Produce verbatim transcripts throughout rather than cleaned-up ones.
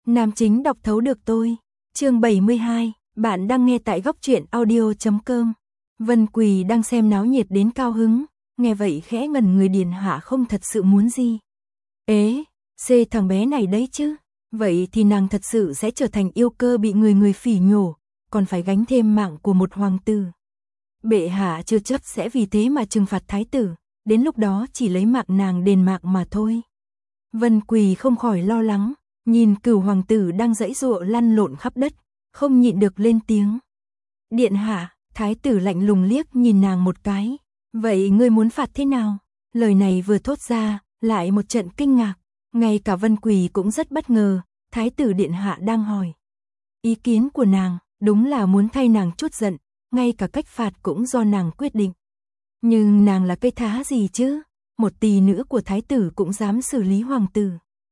Nam chính đọc thấu được tôi. Chương bảy mươi hai, bạn đang nghe tại góc truyện audio chấm com. Vân Quỳ đang xem náo nhiệt đến cao hứng, nghe vậy khẽ ngẩn người, Điền Hạ không thật sự muốn gì. Ế, xê thằng bé này đấy chứ. Vậy thì nàng thật sự sẽ trở thành yêu cơ bị người người phỉ nhổ, còn phải gánh thêm mạng của một hoàng tử. Bệ hạ chưa chấp sẽ vì thế mà trừng phạt thái tử, đến lúc đó chỉ lấy mạng nàng đền mạng mà thôi. Vân Quỳ không khỏi lo lắng, nhìn Cửu hoàng tử đang giãy giụa lăn lộn khắp đất, không nhịn được lên tiếng. Điện hạ, thái tử lạnh lùng liếc nhìn nàng một cái. Vậy ngươi muốn phạt thế nào? Lời này vừa thốt ra, lại một trận kinh ngạc. Ngay cả Vân Quỳ cũng rất bất ngờ, thái tử điện hạ đang hỏi. Ý kiến của nàng, đúng là muốn thay nàng chút giận, ngay cả cách phạt cũng do nàng quyết định. Nhưng nàng là cây thá gì chứ? Một tỳ nữ của thái tử cũng dám xử lý hoàng tử.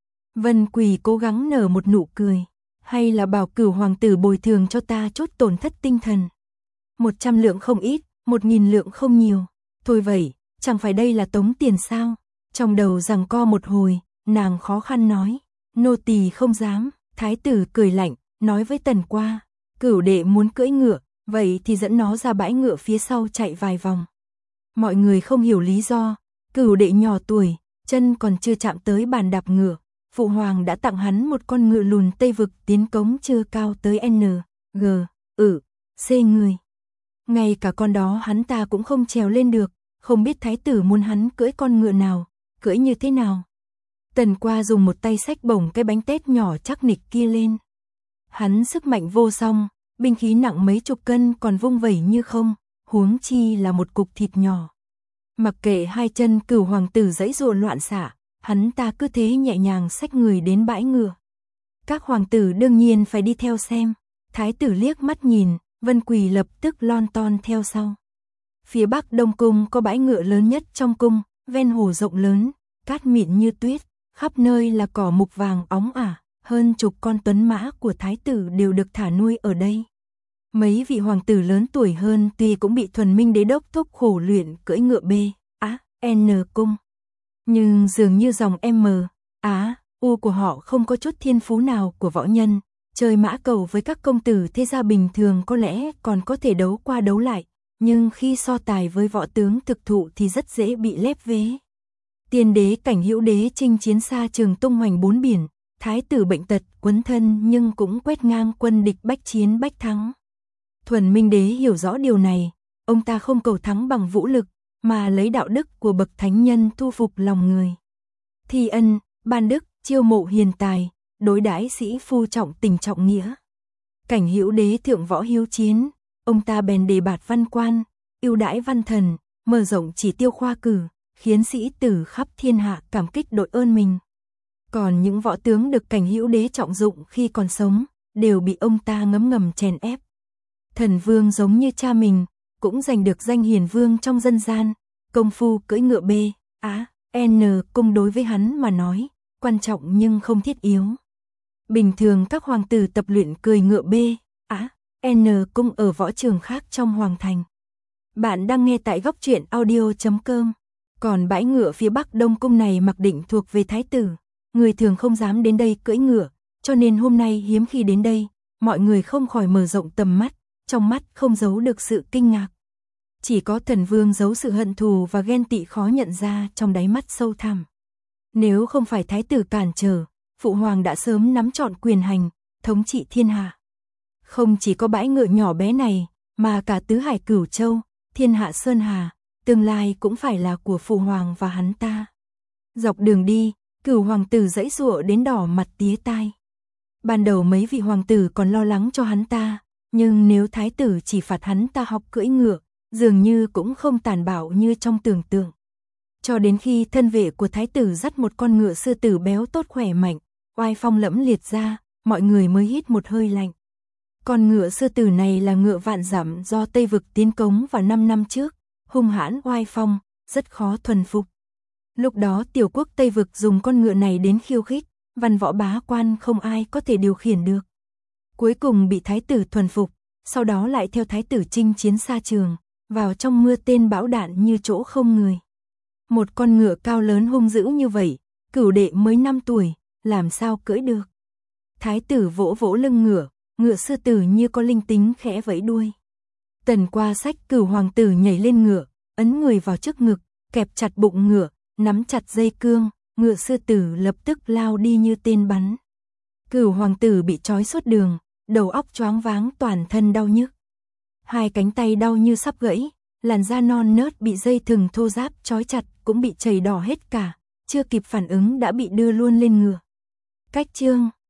Vân Quỳ cố gắng nở một nụ cười. Hay là bảo Cửu hoàng tử bồi thường cho ta chút tổn thất tinh thần. Một trăm lượng không ít, một nghìn lượng không nhiều. Thôi vậy, chẳng phải đây là tống tiền sao? Trong đầu giằng co một hồi, nàng khó khăn nói. Nô tỳ không dám. Thái tử cười lạnh, nói với Tần Qua. Cửu đệ muốn cưỡi ngựa, vậy thì dẫn nó ra bãi ngựa phía sau chạy vài vòng. Mọi người không hiểu lý do. Cửu đệ nhỏ tuổi, chân còn chưa chạm tới bàn đạp ngựa. Phụ hoàng đã tặng hắn một con ngựa lùn Tây vực tiến cống chưa cao tới N, G, ừ, C người. Ngay cả con đó hắn ta cũng không trèo lên được, không biết thái tử muốn hắn cưỡi con ngựa nào, cưỡi như thế nào. Tần Qua dùng một tay xách bổng cái bánh tét nhỏ chắc nịch kia lên. Hắn sức mạnh vô song, binh khí nặng mấy chục cân còn vung vẩy như không, huống chi là một cục thịt nhỏ. Mặc kệ hai chân Cửu hoàng tử giãy giụa loạn xạ, hắn ta cứ thế nhẹ nhàng xách người đến bãi ngựa. Các hoàng tử đương nhiên phải đi theo xem. Thái tử liếc mắt nhìn, Vân Quỳ lập tức lon ton theo sau. Phía bắc Đông cung có bãi ngựa lớn nhất trong cung, ven hồ rộng lớn, cát mịn như tuyết, khắp nơi là cỏ mục vàng óng ả, hơn chục con tuấn mã của thái tử đều được thả nuôi ở đây. Mấy vị hoàng tử lớn tuổi hơn tuy cũng bị Thuần Minh đế đốc thúc khổ luyện cưỡi ngựa B, A, N cung. Nhưng dường như dòng M, Á, U của họ không có chút thiên phú nào của võ nhân, chơi mã cầu với các công tử thế gia bình thường có lẽ còn có thể đấu qua đấu lại, nhưng khi so tài với võ tướng thực thụ thì rất dễ bị lép vế. Tiên đế Cảnh Hữu đế chinh chiến xa trường tung hoành bốn biển, thái tử bệnh tật quấn thân nhưng cũng quét ngang quân địch bách chiến bách thắng. Thuần Minh đế hiểu rõ điều này, ông ta không cầu thắng bằng vũ lực, mà lấy đạo đức của bậc thánh nhân thu phục lòng người. Thi ân, ban đức, chiêu mộ hiền tài, đối đãi sĩ phu trọng tình trọng nghĩa. Cảnh Hữu đế thượng võ hiếu chiến, ông ta bèn đề bạt văn quan, ưu đãi văn thần, mở rộng chỉ tiêu khoa cử, khiến sĩ tử khắp thiên hạ cảm kích đội ơn mình. Còn những võ tướng được Cảnh Hữu đế trọng dụng khi còn sống, đều bị ông ta ngấm ngầm chèn ép. Thần vương giống như cha mình, cũng giành được danh hiền vương trong dân gian, công phu cưỡi ngựa B, A, N cung đối với hắn mà nói, quan trọng nhưng không thiết yếu. Bình thường các hoàng tử tập luyện cưỡi ngựa B, A, N cung ở võ trường khác trong hoàng thành. Bạn đang nghe tại góc truyện audio chấm com. Còn bãi ngựa phía bắc Đông cung này mặc định thuộc về thái tử, người thường không dám đến đây cưỡi ngựa, cho nên hôm nay hiếm khi đến đây, mọi người không khỏi mở rộng tầm mắt, trong mắt không giấu được sự kinh ngạc. Chỉ có thần vương giấu sự hận thù và ghen tị khó nhận ra trong đáy mắt sâu thẳm. Nếu không phải thái tử cản trở, phụ hoàng đã sớm nắm trọn quyền hành, thống trị thiên hạ. Không chỉ có bãi ngựa nhỏ bé này, mà cả tứ hải Cửu Châu, thiên hạ Sơn Hà, tương lai cũng phải là của phụ hoàng và hắn ta. Dọc đường đi, Cửu hoàng tử giãy giụa đến đỏ mặt tía tai. Ban đầu mấy vị hoàng tử còn lo lắng cho hắn ta, nhưng nếu thái tử chỉ phạt hắn ta học cưỡi ngựa, dường như cũng không tàn bạo như trong tưởng tượng. Cho đến khi thân vệ của thái tử dắt một con ngựa sư tử béo tốt khỏe mạnh, oai phong lẫm liệt ra, mọi người mới hít một hơi lạnh. Con ngựa sư tử này là ngựa vạn dặm do Tây vực tiến cống vào năm năm trước, hung hãn oai phong, rất khó thuần phục. Lúc đó tiểu quốc Tây vực dùng con ngựa này đến khiêu khích, văn võ bá quan không ai có thể điều khiển được. Cuối cùng bị thái tử thuần phục, sau đó lại theo thái tử chinh chiến xa trường, vào trong mưa tên bão đạn như chỗ không người. Một con ngựa cao lớn hung dữ như vậy, Cửu đệ mới năm tuổi, làm sao cưỡi được. Thái tử vỗ vỗ lưng ngựa, ngựa sư tử như có linh tính khẽ vẫy đuôi. Tần qua sách Cửu hoàng tử nhảy lên ngựa, ấn người vào trước ngực, kẹp chặt bụng ngựa, nắm chặt dây cương, ngựa sư tử lập tức lao đi như tên bắn. Cửu hoàng tử bị trói suốt đường, đầu óc choáng váng, toàn thân đau nhức. Hai cánh tay đau như sắp gãy, làn da non nớt bị dây thừng thô ráp trói chặt cũng bị chảy đỏ hết cả, chưa kịp phản ứng đã bị đưa luôn lên ngựa. Cách chương